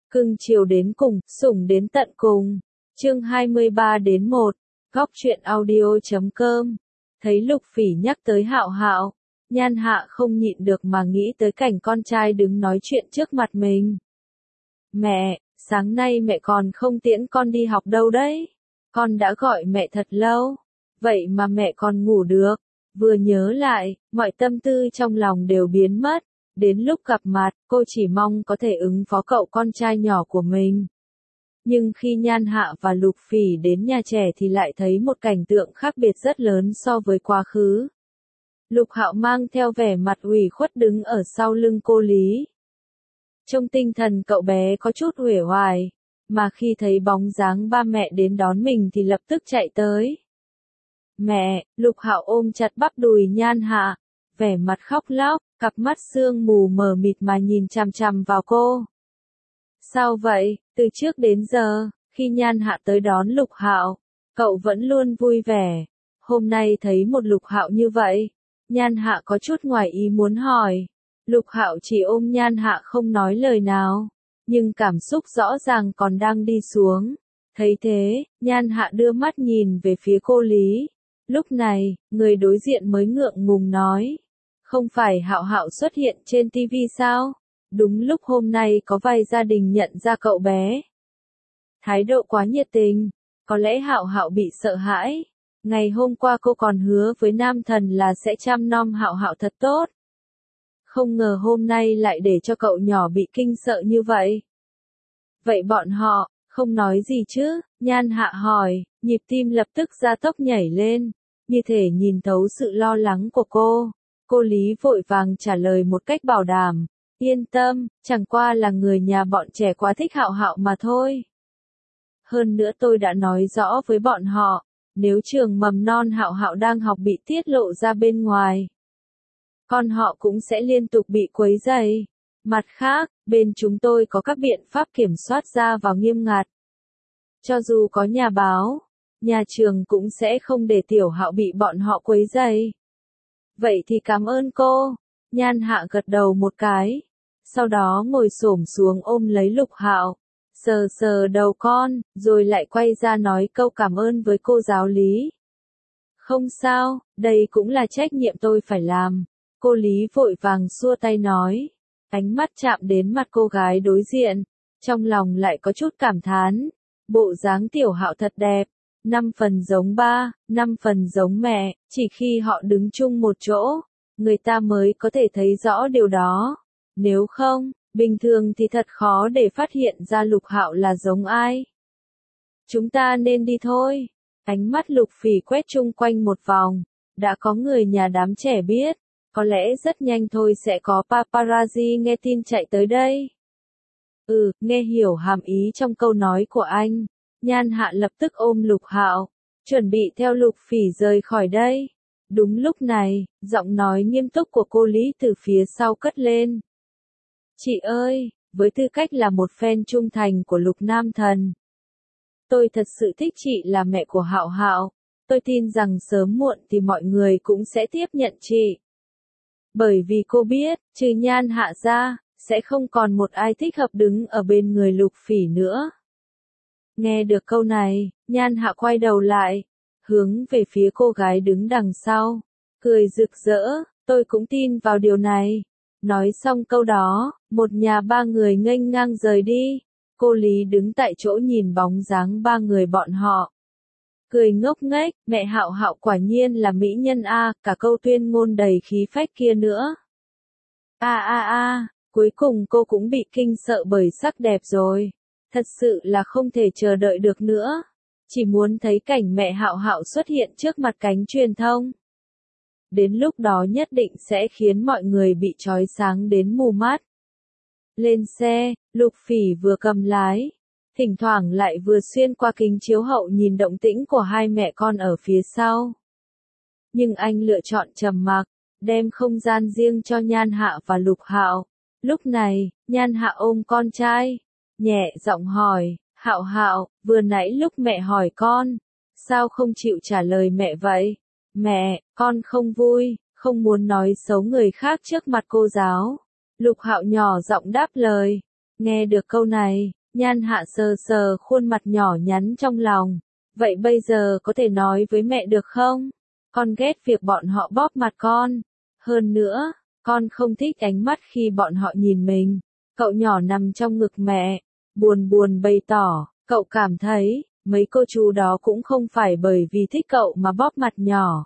Cưng chiều đến cùng, sủng đến tận cùng. Chương 23-1, góc truyện audio.com. Thấy Lục Phỉ nhắc tới Hạo Hạo, Nhan Hạ không nhịn được mà nghĩ tới cảnh con trai đứng nói chuyện trước mặt mình. Mẹ, sáng nay mẹ còn không tiễn con đi học đâu đấy. Con đã gọi mẹ thật lâu, vậy mà mẹ còn ngủ được. Vừa nhớ lại, mọi tâm tư trong lòng đều biến mất. Đến lúc gặp mặt, cô chỉ mong có thể ứng phó cậu con trai nhỏ của mình. Nhưng khi Nhan Hạ và Lục Phỉ đến nhà trẻ thì lại thấy một cảnh tượng khác biệt rất lớn so với quá khứ. Lục Hạo mang theo vẻ mặt ủy khuất đứng ở sau lưng cô Lý. Trong tinh thần cậu bé có chút uể oải, mà khi thấy bóng dáng ba mẹ đến đón mình thì lập tức chạy tới. Mẹ, Lục Hạo ôm chặt bắp đùi Nhan Hạ, vẻ mặt khóc lóc, cặp mắt sương mù mờ mịt mà nhìn chằm chằm vào cô. Sao vậy? Từ trước đến giờ, khi Nhan Hạ tới đón Lục Hạo, cậu vẫn luôn vui vẻ. Hôm nay thấy một Lục Hạo như vậy, Nhan Hạ có chút ngoài ý muốn hỏi. Lục Hạo chỉ ôm Nhan Hạ không nói lời nào, nhưng cảm xúc rõ ràng còn đang đi xuống. Thấy thế, Nhan Hạ đưa mắt nhìn về phía cô Lý. Lúc này, người đối diện mới ngượng ngùng nói. Không phải Hạo Hạo xuất hiện trên TV sao? Đúng lúc hôm nay có vài gia đình nhận ra cậu bé. Thái độ quá nhiệt tình, có lẽ Hạo Hạo bị sợ hãi. Ngày hôm qua cô còn hứa với Nam Thần là sẽ chăm nom Hạo Hạo thật tốt. Không ngờ hôm nay lại để cho cậu nhỏ bị kinh sợ như vậy. Vậy bọn họ, không nói gì chứ? Nhan Hạ hỏi, nhịp tim lập tức gia tốc nhảy lên, như thể nhìn thấu sự lo lắng của cô. Cô Lý vội vàng trả lời một cách bảo đảm, yên tâm, chẳng qua là người nhà bọn trẻ quá thích Hạo Hạo mà thôi. Hơn nữa tôi đã nói rõ với bọn họ, nếu trường mầm non Hạo Hạo đang học bị tiết lộ ra bên ngoài, con họ cũng sẽ liên tục bị quấy rầy. Mặt khác, bên chúng tôi có các biện pháp kiểm soát ra vào nghiêm ngặt. Cho dù có nhà báo, nhà trường cũng sẽ không để Tiểu Hạo bị bọn họ quấy rầy. Vậy thì cảm ơn cô. Nhan Hạ gật đầu một cái, sau đó ngồi xổm xuống ôm lấy Lục Hạo, sờ sờ đầu con, rồi lại quay ra nói câu cảm ơn với cô giáo Lý. Không sao, đây cũng là trách nhiệm tôi phải làm. Cô Lý vội vàng xua tay nói, ánh mắt chạm đến mặt cô gái đối diện, trong lòng lại có chút cảm thán, bộ dáng Tiểu Hạo thật đẹp, 5 phần giống ba, 5 phần giống mẹ, chỉ khi họ đứng chung một chỗ, người ta mới có thể thấy rõ điều đó. Nếu không, bình thường thì thật khó để phát hiện ra Lục Hạo là giống ai. Chúng ta nên đi thôi. Ánh mắt Lục Phỉ quét chung quanh một vòng, đã có người nhà đám trẻ biết, có lẽ rất nhanh thôi sẽ có paparazzi nghe tin chạy tới đây. Nghe hiểu hàm ý trong câu nói của anh. Nhan Hạ lập tức ôm Lục Hạo, chuẩn bị theo Lục Phỉ rời khỏi đây. Đúng lúc này, giọng nói nghiêm túc của cô Lý từ phía sau cất lên. Chị ơi, với tư cách là một fan trung thành của Lục Nam Thần, tôi thật sự thích chị là mẹ của Hạo Hạo. Tôi tin rằng sớm muộn thì mọi người cũng sẽ tiếp nhận chị. Bởi vì cô biết, trừ Nhan Hạ ra, sẽ không còn một ai thích hợp đứng ở bên người Lục Phỉ nữa. Nghe được câu này, Nhan Hạ quay đầu lại, hướng về phía cô gái đứng đằng sau, cười rực rỡ, tôi cũng tin vào điều này. Nói xong câu đó, một nhà ba người nghênh ngang rời đi. Cô Lý đứng tại chỗ nhìn bóng dáng ba người bọn họ, cười ngốc nghếch, mẹ Hạo Hạo quả nhiên là mỹ nhân a, cả câu tuyên ngôn đầy khí phách kia nữa. Cuối cùng cô cũng bị kinh sợ bởi sắc đẹp rồi. Thật sự là không thể chờ đợi được nữa. Chỉ muốn thấy cảnh mẹ Hạo Hạo xuất hiện trước mặt cánh truyền thông. Đến lúc đó nhất định sẽ khiến mọi người bị chói sáng đến mù mắt. Lên xe, Lục Phỉ vừa cầm lái, thỉnh thoảng lại vừa xuyên qua kính chiếu hậu nhìn động tĩnh của hai mẹ con ở phía sau. Nhưng anh lựa chọn trầm mặc, đem không gian riêng cho Nhan Hạ và Lục Hạo. Lúc này, Nhan Hạ ôm con trai, nhẹ giọng hỏi, Hạo Hạo, vừa nãy lúc mẹ hỏi con, sao không chịu trả lời mẹ vậy? Mẹ, con không vui, không muốn nói xấu người khác trước mặt cô giáo. Lục Hạo nhỏ giọng đáp lời. Nghe được câu này, Nhan Hạ sờ sờ khuôn mặt nhỏ nhắn trong lòng. Vậy bây giờ có thể nói với mẹ được không? Con ghét việc bọn họ bóp mặt con. Hơn nữa, con không thích ánh mắt khi bọn họ nhìn mình. Cậu nhỏ nằm trong ngực mẹ, buồn buồn bày tỏ, cậu cảm thấy, mấy cô chú đó cũng không phải bởi vì thích cậu mà bóp mặt nhỏ.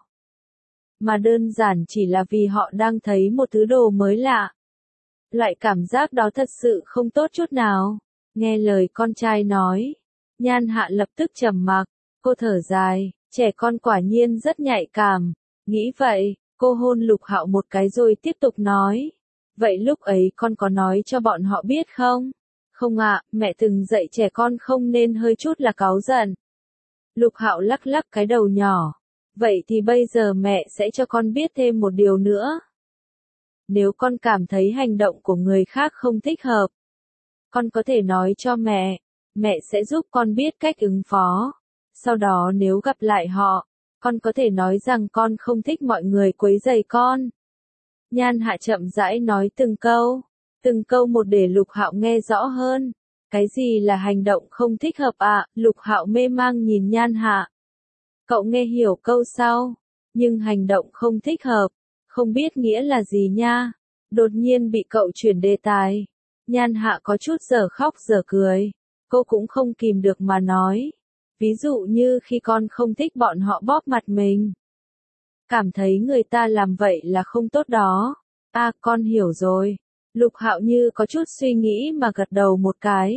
Mà đơn giản chỉ là vì họ đang thấy một thứ đồ mới lạ. Loại cảm giác đó thật sự không tốt chút nào. Nghe lời con trai nói, Nhan Hạ lập tức trầm mặc, cô thở dài, trẻ con quả nhiên rất nhạy cảm. Nghĩ vậy, cô hôn Lục Hạo một cái rồi tiếp tục nói. Vậy lúc ấy con có nói cho bọn họ biết không? Không ạ, mẹ từng dạy trẻ con không nên hơi chút là cáu giận. Lục Hạo lắc lắc cái đầu nhỏ. Vậy thì bây giờ mẹ sẽ cho con biết thêm một điều nữa. Nếu con cảm thấy hành động của người khác không thích hợp, con có thể nói cho mẹ sẽ giúp con biết cách ứng phó. Sau đó nếu gặp lại họ, con có thể nói rằng con không thích mọi người quấy rầy con. Nhan Hạ chậm rãi nói từng câu một để Lục Hạo nghe rõ hơn. Cái gì là hành động không thích hợp ạ? Lục Hạo mê mang nhìn Nhan Hạ. Cậu nghe hiểu câu sau, nhưng hành động không thích hợp, không biết nghĩa là gì nha. Đột nhiên bị cậu chuyển đề tài. Nhan Hạ có chút giờ khóc giờ cười. Cô cũng không kìm được mà nói. Ví dụ như khi con không thích bọn họ bóp mặt mình. Cảm thấy người ta làm vậy là không tốt đó. À, con hiểu rồi. Lục Hạo như có chút suy nghĩ mà gật đầu một cái.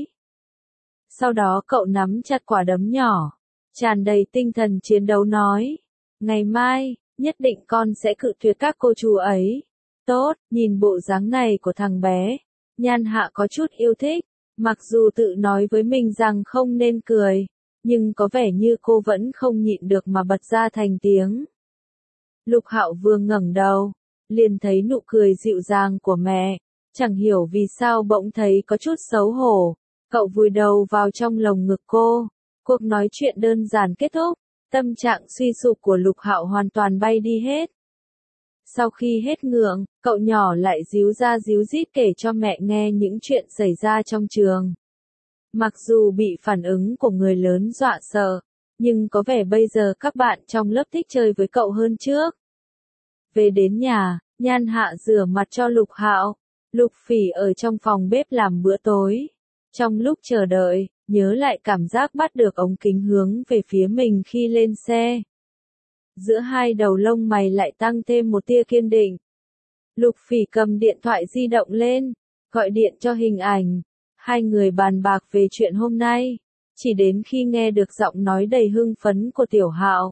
Sau đó cậu nắm chặt quả đấm nhỏ, tràn đầy tinh thần chiến đấu nói. Ngày mai, nhất định con sẽ cự tuyệt các cô chú ấy. Tốt, nhìn bộ dáng này của thằng bé. Nhan Hạ có chút yêu thích. Mặc dù tự nói với mình rằng không nên cười, nhưng có vẻ như cô vẫn không nhịn được mà bật ra thành tiếng. Lục Hạo vừa ngẩng đầu, liền thấy nụ cười dịu dàng của mẹ, chẳng hiểu vì sao bỗng thấy có chút xấu hổ. Cậu vùi đầu vào trong lồng ngực cô. Cuộc nói chuyện đơn giản kết thúc, tâm trạng suy sụp của Lục Hạo hoàn toàn bay đi hết. Sau khi hết ngượng, cậu nhỏ lại díu ra díu dít kể cho mẹ nghe những chuyện xảy ra trong trường. Mặc dù bị phản ứng của người lớn dọa sợ, nhưng có vẻ bây giờ các bạn trong lớp thích chơi với cậu hơn trước. Về đến nhà, Nhan Hạ rửa mặt cho Lục Hạo. Lục Phỉ ở trong phòng bếp làm bữa tối. Trong lúc chờ đợi, nhớ lại cảm giác bắt được ống kính hướng về phía mình khi lên xe. Giữa hai đầu lông mày lại tăng thêm một tia kiên định. Lục Phỉ cầm điện thoại di động lên, gọi điện cho Hình Ảnh. Hai người bàn bạc về chuyện hôm nay, chỉ đến khi nghe được giọng nói đầy hưng phấn của Tiểu Hạo,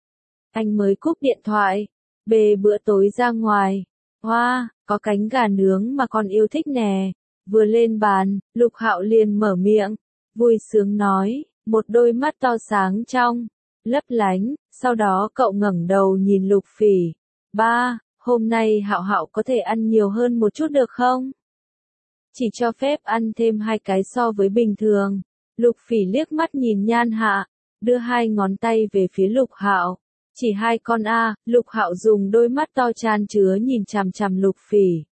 anh mới cúp điện thoại, bê bữa tối ra ngoài. Hoa, có cánh gà nướng mà con yêu thích nè. Vừa lên bàn, Lục Hạo liền mở miệng, vui sướng nói, một đôi mắt to sáng trong, lấp lánh. Sau đó cậu ngẩng đầu nhìn Lục Phỉ. Ba, hôm nay Hạo Hạo có thể ăn nhiều hơn một chút được không? Chỉ cho phép ăn thêm 2 cái so với bình thường. Lục Phỉ liếc mắt nhìn Nhan Hạ, đưa 2 ngón tay về phía Lục Hạo. Chỉ 2 con a. Lục Hạo dùng đôi mắt to chan chứa nhìn chằm chằm Lục Phỉ,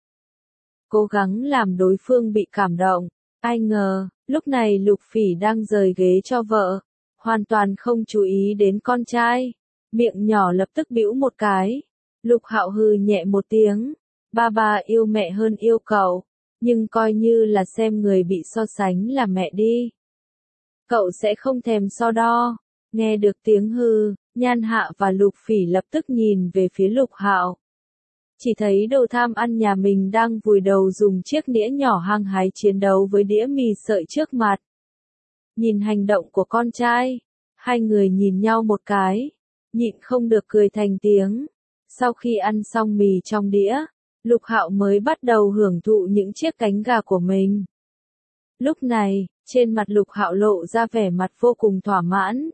cố gắng làm đối phương bị cảm động. Ai ngờ, lúc này Lục Phỉ đang rời ghế cho vợ, hoàn toàn không chú ý đến con trai. Miệng nhỏ lập tức bĩu một cái. Lục Hạo hừ nhẹ một tiếng. Ba yêu mẹ hơn yêu cậu, nhưng coi như là xem người bị so sánh là mẹ đi. Cậu sẽ không thèm so đo. Nghe được tiếng hừ, Nhan Hạ và Lục Phỉ lập tức nhìn về phía Lục Hạo. Chỉ thấy đồ tham ăn nhà mình đang vùi đầu dùng chiếc nĩa nhỏ hăng hái chiến đấu với đĩa mì sợi trước mặt. Nhìn hành động của con trai, hai người nhìn nhau một cái, nhịn không được cười thành tiếng. Sau khi ăn xong mì trong đĩa, Lục Hạo mới bắt đầu hưởng thụ những chiếc cánh gà của mình. Lúc này, trên mặt Lục Hạo lộ ra vẻ mặt vô cùng thỏa mãn.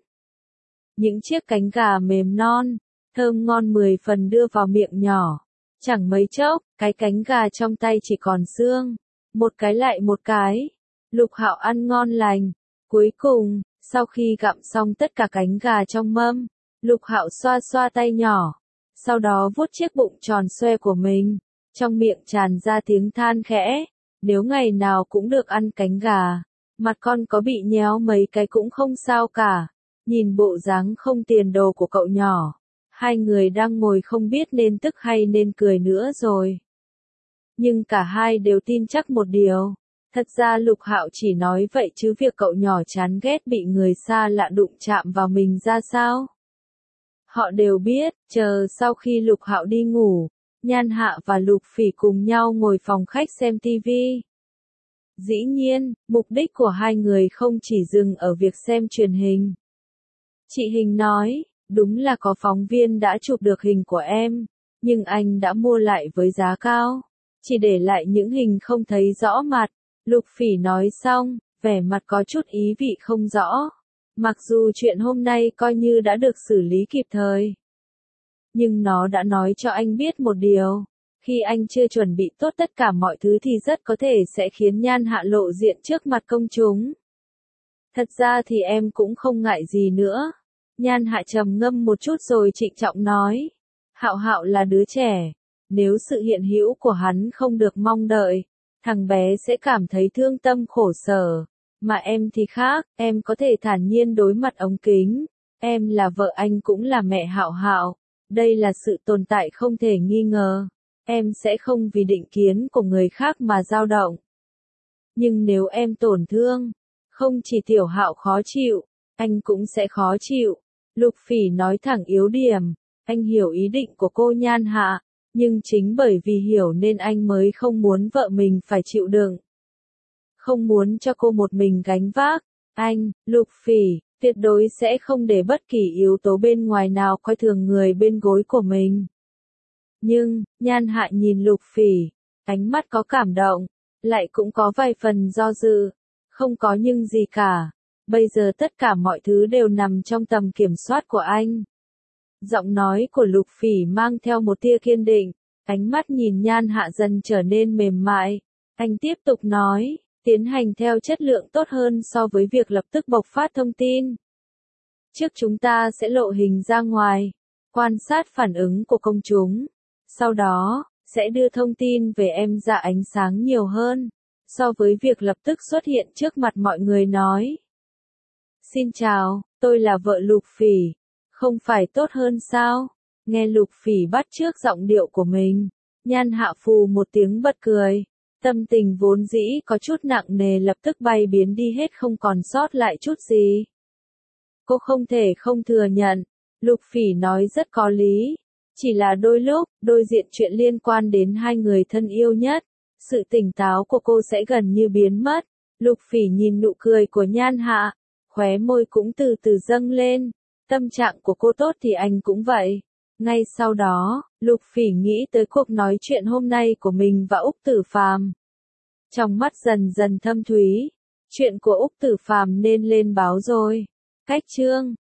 Những chiếc cánh gà mềm non, thơm ngon 10 phần đưa vào miệng nhỏ. Chẳng mấy chốc, cái cánh gà trong tay chỉ còn xương. Một cái lại một cái. Lục Hạo ăn ngon lành. Cuối cùng, sau khi gặm xong tất cả cánh gà trong mâm, Lục Hạo xoa xoa tay nhỏ. Sau đó vuốt chiếc bụng tròn xoe của mình. Trong miệng tràn ra tiếng than khẽ. Nếu ngày nào cũng được ăn cánh gà, Mặt con có bị nhéo mấy cái cũng không sao cả. Nhìn bộ dáng không tiền đồ của cậu nhỏ. Hai người đang ngồi không biết nên tức hay nên cười nữa rồi. Nhưng cả hai đều tin chắc một điều. Thật ra Lục Hạo chỉ nói vậy chứ việc cậu nhỏ chán ghét bị người xa lạ đụng chạm vào mình ra sao. Họ đều biết, chờ sau khi Lục Hạo đi ngủ, Nhan Hạ và Lục Phỉ cùng nhau ngồi phòng khách xem tivi. Dĩ nhiên, mục đích của hai người không chỉ dừng ở việc xem truyền hình. Chị Hình nói, đúng là có phóng viên đã chụp được hình của em, nhưng anh đã mua lại với giá cao, chỉ để lại những hình không thấy rõ mặt. Lục Phỉ nói xong, vẻ mặt có chút ý vị không rõ. Mặc dù chuyện hôm nay coi như đã được xử lý kịp thời, nhưng nó đã nói cho anh biết một điều. Khi anh chưa chuẩn bị tốt tất cả mọi thứ thì rất có thể sẽ khiến Nhan Hạ lộ diện trước mặt công chúng. Thật ra thì em cũng không ngại gì nữa. Nhan Hạ trầm ngâm một chút rồi trịnh trọng nói. Hạo Hạo là đứa trẻ. Nếu sự hiện hữu của hắn không được mong đợi, thằng bé sẽ cảm thấy thương tâm khổ sở. Mà em thì khác, em có thể thản nhiên đối mặt ống kính. Em là vợ anh cũng là mẹ Hạo Hạo. Đây là sự tồn tại không thể nghi ngờ. Em sẽ không vì định kiến của người khác mà dao động. Nhưng nếu em tổn thương, không chỉ Tiểu Hạo khó chịu, anh cũng sẽ khó chịu. Lục Phỉ nói thẳng yếu điểm. Anh hiểu ý định của cô Nhan Hạ, nhưng chính bởi vì hiểu nên anh mới không muốn vợ mình phải chịu đựng. Không muốn cho cô một mình gánh vác. Anh, Lục Phỉ, tuyệt đối sẽ không để bất kỳ yếu tố bên ngoài nào coi thường người bên gối của mình. Nhưng, Nhan Hạ nhìn Lục Phỉ, ánh mắt có cảm động, lại cũng có vài phần do dự. Không có nhưng gì cả. Bây giờ tất cả mọi thứ đều nằm trong tầm kiểm soát của anh. Giọng nói của Lục Phỉ mang theo một tia kiên định, ánh mắt nhìn Nhan Hạ dần trở nên mềm mại. Anh tiếp tục nói, tiến hành theo chất lượng tốt hơn so với việc lập tức bộc phát thông tin. Trước chúng ta sẽ lộ hình ra ngoài, quan sát phản ứng của công chúng. Sau đó, sẽ đưa thông tin về em ra ánh sáng nhiều hơn, so với việc lập tức xuất hiện trước mặt mọi người nói. Xin chào, tôi là vợ Lục Phỉ. Không phải tốt hơn sao? Nghe Lục Phỉ bắt chước giọng điệu của mình, Nhan Hạ phù một tiếng bật cười. Tâm tình vốn dĩ có chút nặng nề lập tức bay biến đi hết không còn sót lại chút gì. Cô không thể không thừa nhận, Lục Phỉ nói rất có lý. Chỉ là đôi lúc, đối diện chuyện liên quan đến hai người thân yêu nhất, sự tỉnh táo của cô sẽ gần như biến mất. Lục Phỉ nhìn nụ cười của Nhan Hạ, khóe môi cũng từ từ dâng lên. Tâm trạng của cô tốt thì anh cũng vậy. Ngay sau đó, Lục Phỉ nghĩ tới cuộc nói chuyện hôm nay của mình và Úc Tử Phàm. Trong mắt dần dần thâm thúy, chuyện của Úc Tử Phàm nên lên báo rồi. Cách chương